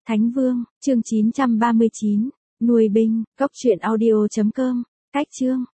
Thánh Vương, chương 939, nuôi binh, cốc truyện audio.com, cách chương.